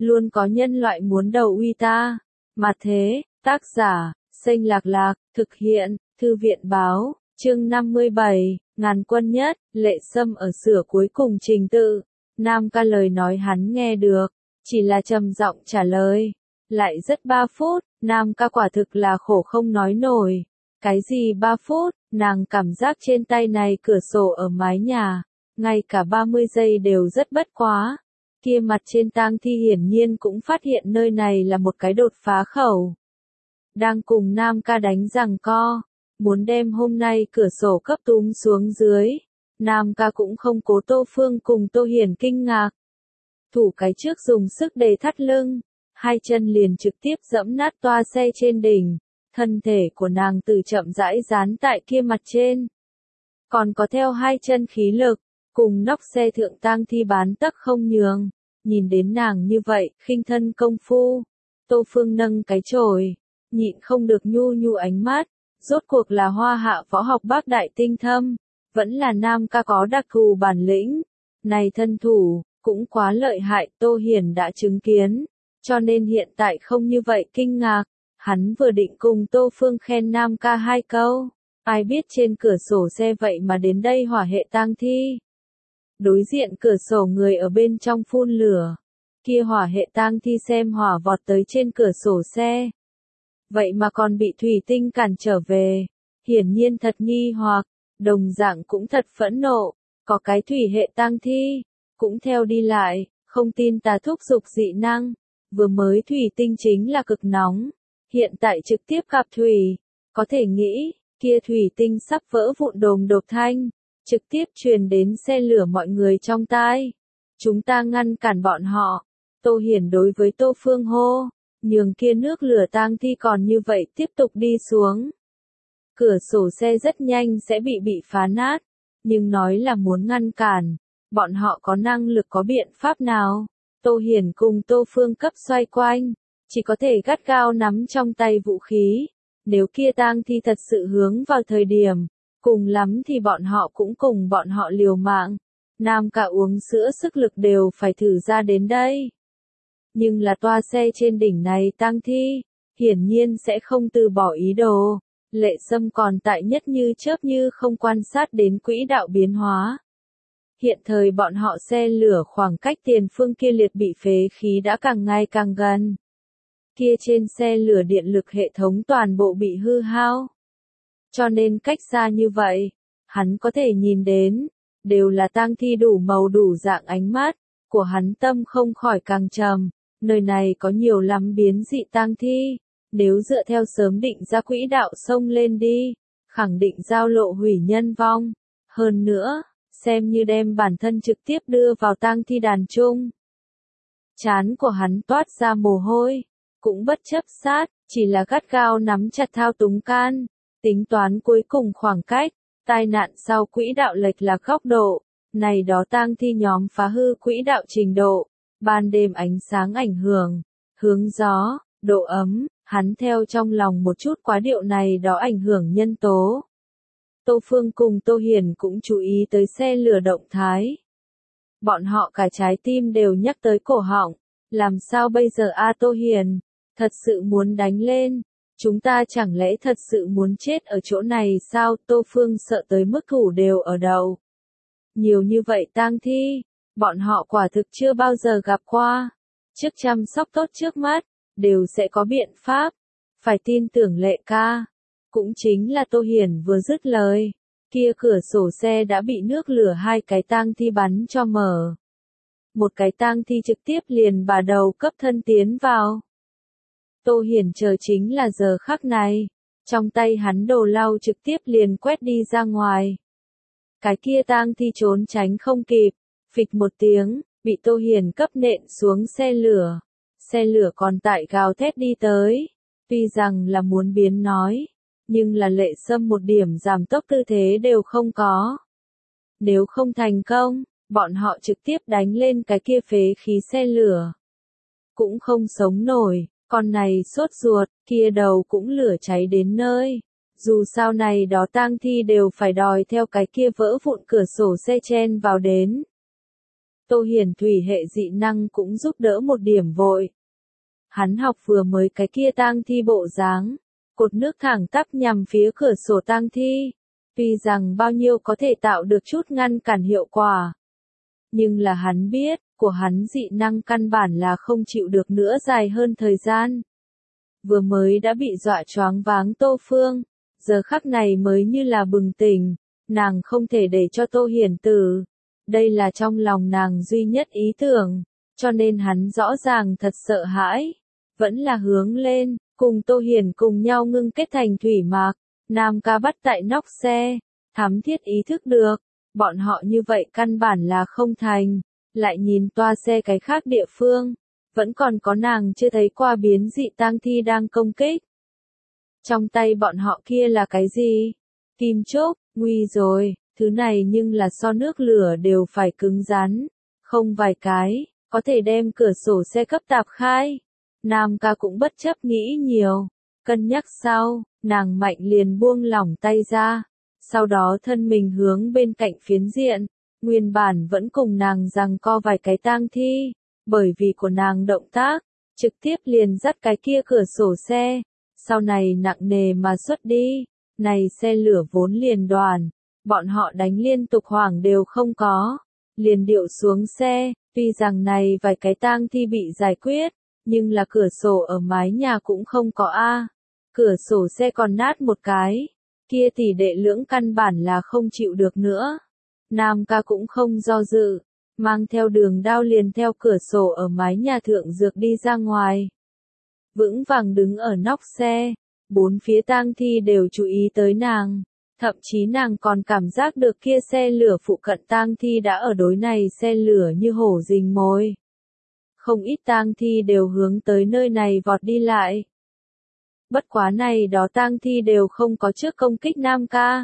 luôn có nhân loại muốn đầu uy ta. Mà thế, tác giả, Xanh Lạc Lạc, thực hiện, Thư viện báo, chương 57, ngàn quân nhất, Lệ Sâm ở sửa cuối cùng trình tự. Nam ca lời nói hắn nghe được, chỉ là trầm giọng trả lời. Lại rất 3 phút, Nam ca quả thực là khổ không nói nổi. Cái gì 3 phút, nàng cảm giác trên tay này cửa sổ ở mái nhà, ngay cả 30 giây đều rất bất quá. Kia mặt trên tang thi hiển nhiên cũng phát hiện nơi này là một cái đột phá khẩu. Đang cùng Nam ca đánh giằng co, muốn đem hôm nay cửa sổ cấp túm xuống dưới. Nam ca cũng không cố Tô Phương cùng Tô Hiển kinh ngạc. Thủ cái trước dùng sức để thắt lưng, hai chân liền trực tiếp dẫm nát toa xe trên đỉnh. Thân thể của nàng từ chậm rãi dán tại kia mặt trên. Còn có theo hai chân khí lực, cùng nóc xe thượng tang thi bán tấc không nhường. Nhìn đến nàng như vậy, khinh thân công phu. Tô Phương nâng cái chổi, nhịn không được nhu nhu ánh mắt. Rốt cuộc là hoa hạ võ học bác đại tinh thâm, vẫn là Nam ca có đặc thù bản lĩnh. Này thân thủ, cũng quá lợi hại, Tô Hiển đã chứng kiến. Cho nên hiện tại không như vậy kinh ngạc. Hắn vừa định cùng Tô Phương khen Nam ca 2 câu, ai biết trên cửa sổ xe vậy mà đến đây hỏa hệ tang thi. Đối diện cửa sổ người ở bên trong phun lửa, kia hỏa hệ tang thi xem hỏa vọt tới trên cửa sổ xe. Vậy mà còn bị thủy tinh cản trở về, hiển nhiên thật nghi hoặc, đồng dạng cũng thật phẫn nộ, có cái thủy hệ tang thi, cũng theo đi lại, không tin ta thúc giục dị năng, vừa mới thủy tinh chính là cực nóng. Hiện tại trực tiếp gặp thủy, có thể nghĩ, kia thủy tinh sắp vỡ vụn đồm đột thanh, trực tiếp truyền đến xe lửa mọi người trong tai. Chúng ta ngăn cản bọn họ. Tô Hiển đối với Tô Phương hô, nhường kia nước lửa tang thi còn như vậy tiếp tục đi xuống. Cửa sổ xe rất nhanh sẽ bị phá nát, nhưng nói là muốn ngăn cản, bọn họ có năng lực có biện pháp nào? Tô Hiển cùng Tô Phương cấp xoay quanh. Chỉ có thể gắt gao nắm trong tay vũ khí. Nếu kia tang thi thật sự hướng vào thời điểm, cùng lắm thì bọn họ cũng cùng bọn họ liều mạng. Nam ca uống sữa sức lực đều phải thử ra đến đây. Nhưng là toa xe trên đỉnh này tang thi, hiển nhiên sẽ không từ bỏ ý đồ. Lệ Sâm còn tại nhất như chớp như không quan sát đến quỹ đạo biến hóa. Hiện thời bọn họ xe lửa khoảng cách tiền phương kia liệt bị phế khí đã càng ngày càng gần. Kia trên xe lửa điện lực hệ thống toàn bộ bị hư hao. Cho nên cách xa như vậy, hắn có thể nhìn đến, đều là tang thi đủ màu đủ dạng ánh mắt, của hắn tâm không khỏi càng trầm, nơi này có nhiều lắm biến dị tang thi, nếu dựa theo sớm định ra quỹ đạo xông lên đi, khẳng định giao lộ hủy nhân vong, hơn nữa, xem như đem bản thân trực tiếp đưa vào tang thi đàn chung. Trán của hắn toát ra mồ hôi. Cũng bất chấp sát, chỉ là gắt gao nắm chặt thao túng can, tính toán cuối cùng khoảng cách, tai nạn sau quỹ đạo lệch lạc góc độ, này đó tang thi nhóm phá hư quỹ đạo trình độ, ban đêm ánh sáng ảnh hưởng, hướng gió, độ ấm, hắn theo trong lòng một chút quá điệu này đó ảnh hưởng nhân tố. Tô Phương cùng Tô Hiển cũng chú ý tới xe lửa động thái. Bọn họ cả trái tim đều nhắc tới cổ họng, làm sao bây giờ a Tô Hiển? Thật sự muốn đánh lên, chúng ta chẳng lẽ thật sự muốn chết ở chỗ này sao? Tô Phương sợ tới mức thủ đều ở đầu. Nhiều như vậy tang thi, bọn họ quả thực chưa bao giờ gặp qua. Trước chăm sóc tốt trước mắt, đều sẽ có biện pháp. Phải tin tưởng Lệ ca. Cũng chính là Tô Hiển vừa dứt lời, kia cửa sổ xe đã bị nước lửa hai cái tang thi bắn cho mở. Một cái tang thi trực tiếp liền bà đầu cấp thân tiến vào. Tô Hiển chờ chính là giờ khắc này, trong tay hắn đồ lau trực tiếp liền quét đi ra ngoài. Cái kia tang thi trốn tránh không kịp, phịch một tiếng, bị Tô Hiển cấp nện xuống xe lửa còn tại gào thét đi tới, tuy rằng là muốn biến nói, nhưng là Lệ Sâm một điểm giảm tốc tư thế đều không có. Nếu không thành công, bọn họ trực tiếp đánh lên cái kia phế khí xe lửa. Cũng không sống nổi. Con này sốt ruột, kia đầu cũng lửa cháy đến nơi. Dù sao này đó tang thi đều phải đòi theo cái kia vỡ vụn cửa sổ xe chen vào đến. Tô Hiển thủy hệ dị năng cũng giúp đỡ một điểm vội. Hắn học vừa mới cái kia tang thi bộ dáng, cột nước thẳng tắp nhằm phía cửa sổ tang thi. Tuy rằng bao nhiêu có thể tạo được chút ngăn cản hiệu quả. Nhưng là hắn biết, của hắn dị năng căn bản là không chịu được nữa dài hơn thời gian. Vừa mới đã bị dọa choáng váng Tô Phương, giờ khắc này mới như là bừng tỉnh, nàng không thể để cho Tô Hiển tử. Đây là trong lòng nàng duy nhất ý tưởng, cho nên hắn rõ ràng thật sợ hãi, vẫn là hướng lên, cùng Tô Hiển cùng nhau ngưng kết thành thủy mạc, Nam ca bắt tại nóc xe, thắm thiết ý thức được, bọn họ như vậy căn bản là không thành, lại nhìn toa xe cái khác địa phương, vẫn còn có nàng chưa thấy qua biến dị tang thi đang công kích. Trong tay bọn họ kia là cái gì? Kim chốt, nguy rồi, thứ này nhưng là so nước lửa đều phải cứng rắn, không vài cái, có thể đem cửa sổ xe cấp tạp khai. Nam ca cũng bất chấp nghĩ nhiều, cân nhắc sau, nàng mạnh liền buông lỏng tay ra, sau đó thân mình hướng bên cạnh phiến diện, nguyên bản vẫn cùng nàng giằng co vài cái tang thi, bởi vì của nàng động tác, trực tiếp liền dắt cái kia cửa sổ xe, sau này nặng nề mà xuất đi, này xe lửa vốn liền đoàn, bọn họ đánh liên tục hoảng đều không có, liền điệu xuống xe, tuy rằng này vài cái tang thi bị giải quyết, nhưng là cửa sổ ở mái nhà cũng không có a. Cửa sổ xe còn nát một cái, kia tỷ đệ lưỡng căn bản là không chịu được nữa. Nam ca cũng không do dự, mang theo đường đao liền theo cửa sổ ở mái nhà thượng dược đi ra ngoài. Vững vàng đứng ở nóc xe, bốn phía tang thi đều chú ý tới nàng, thậm chí nàng còn cảm giác được kia xe lửa phụ cận tang thi đã ở đối này xe lửa như hổ rình mồi. Không ít tang thi đều hướng tới nơi này vọt đi lại. Bất quá này đó tang thi đều không có trước công kích Nam ca.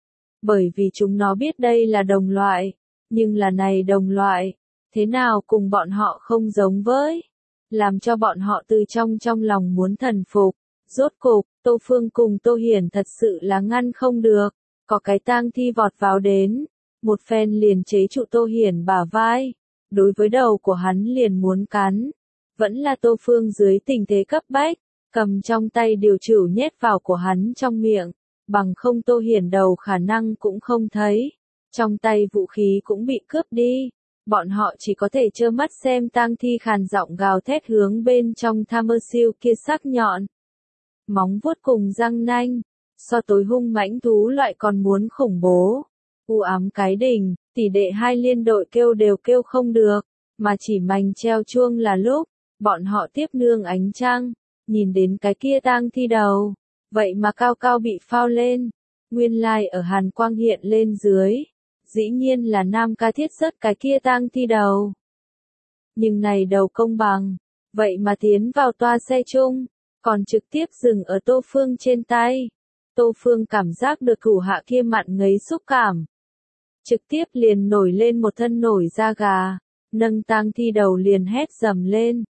Bởi vì chúng nó biết đây là đồng loại, nhưng là này đồng loại, thế nào cùng bọn họ không giống với, làm cho bọn họ từ trong lòng muốn thần phục. Rốt cục, Tô Phương cùng Tô Hiển thật sự là ngăn không được, có cái tang thi vọt vào đến, một phen liền chế trụ Tô Hiển bả vai, đối với đầu của hắn liền muốn cắn, vẫn là Tô Phương dưới tình thế cấp bách, cầm trong tay điều trửu nhét vào của hắn trong miệng, bằng không Tô Hiển đầu khả năng cũng không thấy, trong tay vũ khí cũng bị cướp đi, bọn họ chỉ có thể trơ mắt xem tang thi khàn giọng gào thét hướng bên trong Hammer Shield kia sắc nhọn. Móng vuốt cùng răng nanh, so tối hung mãnh thú loại còn muốn khủng bố. U ám cái đỉnh, tỷ đệ hai liên đội kêu đều kêu không được, mà chỉ mành treo chuông là lúc, bọn họ tiếp nương ánh trăng, nhìn đến cái kia tang thi đầu, vậy mà cao cao bị phao lên, nguyên lai ở hàn quang hiện lên dưới, dĩ nhiên là Nam ca thiết rất cái kia tang thi đầu. Nhưng này đầu công bằng, vậy mà tiến vào toa xe chung, còn trực tiếp dừng ở Tô Phương trên tay. Tô Phương cảm giác được thủ hạ kia mặn ngấy xúc cảm. Trực tiếp liền nổi lên một thân nổi da gà, nâng tang thi đầu liền hét dầm lên.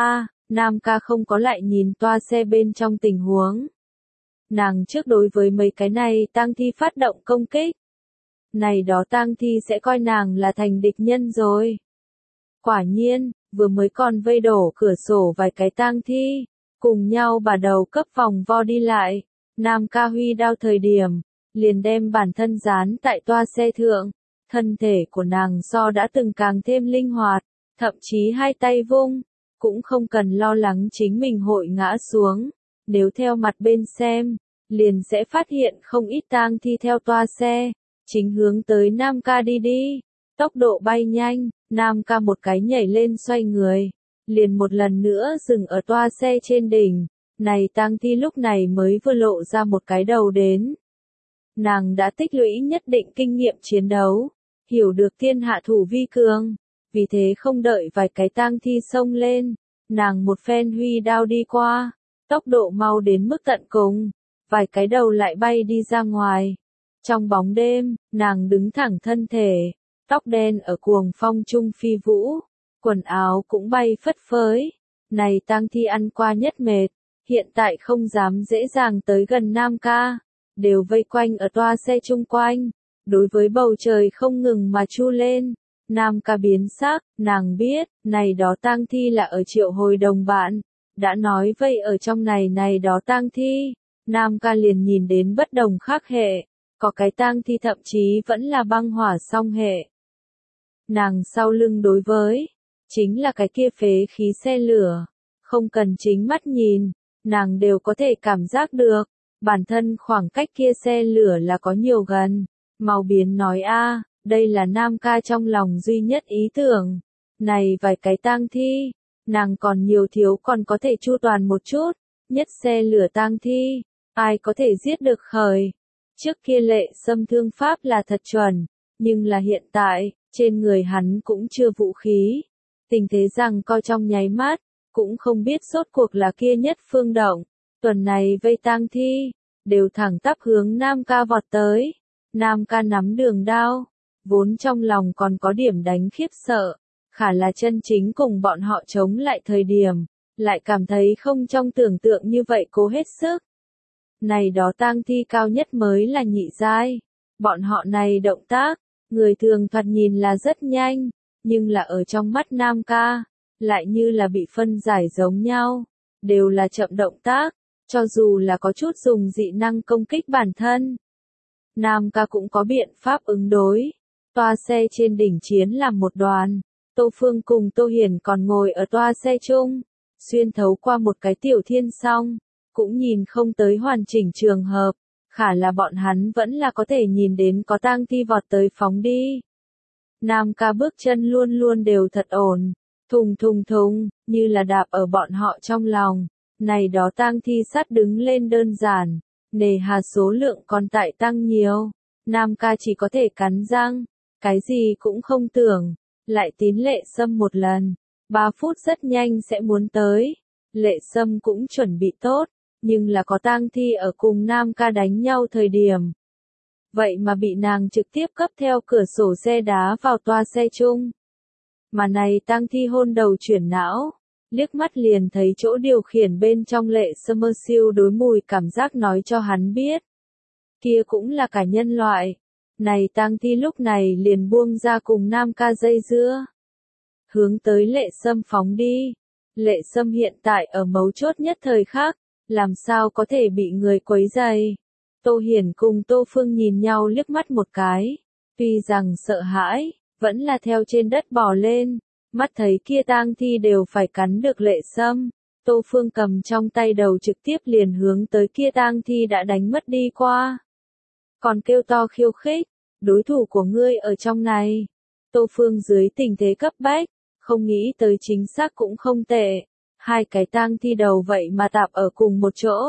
Nam ca không có lại nhìn toa xe bên trong tình huống. Nàng trước đối với mấy cái này tang thi phát động công kích. Này đó tang thi sẽ coi nàng là thành địch nhân rồi. Quả nhiên, vừa mới còn vây đổ cửa sổ vài cái tang thi, cùng nhau bà đầu cấp vòng vo đi lại, Nam ca huy đao thời điểm, liền đem bản thân dán tại toa xe thượng, thân thể của nàng so đã từng càng thêm linh hoạt, thậm chí hai tay vung, cũng không cần lo lắng chính mình hội ngã xuống, nếu theo mặt bên xem, liền sẽ phát hiện không ít tang thi theo toa xe, chính hướng tới Nam ca đi, tốc độ bay nhanh, Nam ca một cái nhảy lên xoay người, liền một lần nữa dừng ở toa xe trên đỉnh, này tang thi lúc này mới vừa lộ ra một cái đầu đến. Nàng đã tích lũy nhất định kinh nghiệm chiến đấu, hiểu được thiên hạ thủ vi cường, vì thế không đợi vài cái tang thi xông lên, nàng một phen huy đao đi qua, tốc độ mau đến mức tận cùng, vài cái đầu lại bay đi ra ngoài. Trong bóng đêm, nàng đứng thẳng thân thể, tóc đen ở cuồng phong trung phi vũ, quần áo cũng bay phất phới. Này tang thi ăn qua nhất mệt, hiện tại không dám dễ dàng tới gần Nam ca, đều vây quanh ở toa xe chung quanh, đối với bầu trời không ngừng mà chu lên, Nam ca biến sắc, nàng biết, này đó tang thi là ở Triệu Hồi đồng bạn, đã nói vậy ở trong này đó tang thi, Nam ca liền nhìn đến bất đồng khác hệ, có cái tang thi thậm chí vẫn là băng hỏa song hệ. Nàng sau lưng đối với, chính là cái kia phế khí xe lửa, không cần chính mắt nhìn, nàng đều có thể cảm giác được, bản thân khoảng cách kia xe lửa là có nhiều gần. Màu biến nói a, đây là Nam ca trong lòng duy nhất ý tưởng. Này vài cái tang thi, nàng còn nhiều thiếu còn có thể chu toàn một chút, nhất xe lửa tang thi, ai có thể giết được khởi. Trước kia Lệ Sâm thương pháp là thật chuẩn, nhưng là hiện tại, trên người hắn cũng chưa vũ khí. Tình thế rằng coi trong nháy mắt, cũng không biết rốt cuộc là kia nhất phương động. Tuần này vây tang thi, đều thẳng tắp hướng Nam ca vọt tới. Nam ca nắm đường đao, vốn trong lòng còn có điểm đánh khiếp sợ, khả là chân chính cùng bọn họ chống lại thời điểm, lại cảm thấy không trong tưởng tượng như vậy cố hết sức. Này đó tang thi cao nhất mới là nhị giai, bọn họ này động tác, người thường thoạt nhìn là rất nhanh, nhưng là ở trong mắt Nam ca, lại như là bị phân giải giống nhau, đều là chậm động tác, cho dù là có chút dùng dị năng công kích bản thân. Nam ca cũng có biện pháp ứng đối. Toa xe trên đỉnh chiến làm một đoàn. Tô Phương cùng Tô Hiển còn ngồi ở toa xe chung. Xuyên thấu qua một cái tiểu thiên song. Cũng nhìn không tới hoàn chỉnh trường hợp. Khả là bọn hắn vẫn là có thể nhìn đến có tang thi vọt tới phóng đi. Nam ca bước chân luôn luôn đều thật ổn. Thùng thùng thùng, như là đạp ở bọn họ trong lòng. Này đó tang thi sát đứng lên đơn giản. Nề hà số lượng còn tại tăng nhiều, Nam ca chỉ có thể cắn răng, cái gì cũng không tưởng, lại tín Lệ Sâm một lần, 3 phút rất nhanh sẽ muốn tới, Lệ Sâm cũng chuẩn bị tốt, nhưng là có tang thi ở cùng Nam ca đánh nhau thời điểm. Vậy mà bị nàng trực tiếp cấp theo cửa sổ xe đá vào toa xe chung. Mà này tang thi hôn đầu chuyển não. Liếc mắt liền thấy chỗ điều khiển bên trong Lệ Sâm siêu đối mùi cảm giác nói cho hắn biết. Kia cũng là cả nhân loại. Này tang thi lúc này liền buông ra cùng Nam ca dây dưa. Hướng tới Lệ Sâm phóng đi. Lệ Sâm hiện tại ở mấu chốt nhất thời khắc, làm sao có thể bị người quấy rầy. Tô Hiển cùng Tô Phương nhìn nhau liếc mắt một cái. Tuy rằng sợ hãi, vẫn là theo trên đất bò lên. Mắt thấy kia tang thi đều phải cắn được Lệ Sâm, Tô Phương cầm trong tay đầu trực tiếp liền hướng tới kia tang thi đã đánh mất đi qua. Còn kêu to khiêu khích, đối thủ của ngươi ở trong này. Tô Phương dưới tình thế cấp bách, không nghĩ tới chính xác cũng không tệ. Hai cái tang thi đầu vậy mà tạp ở cùng một chỗ.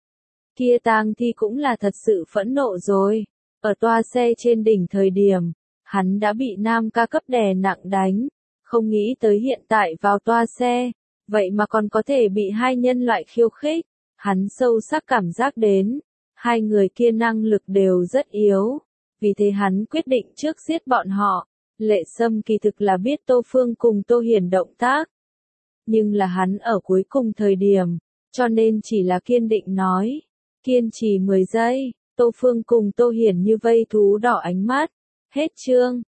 Kia tang thi cũng là thật sự phẫn nộ rồi. Ở toa xe trên đỉnh thời điểm, hắn đã bị Nam ca cấp đè nặng đánh. Không nghĩ tới hiện tại vào toa xe, vậy mà còn có thể bị hai nhân loại khiêu khích, hắn sâu sắc cảm giác đến, hai người kia năng lực đều rất yếu, vì thế hắn quyết định trước giết bọn họ. Lệ Sâm kỳ thực là biết Tô Phương cùng Tô Hiển động tác, nhưng là hắn ở cuối cùng thời điểm, cho nên chỉ là kiên định nói, kiên trì 10 giây, Tô Phương cùng Tô Hiển như vây thú đỏ ánh mắt, hết chương.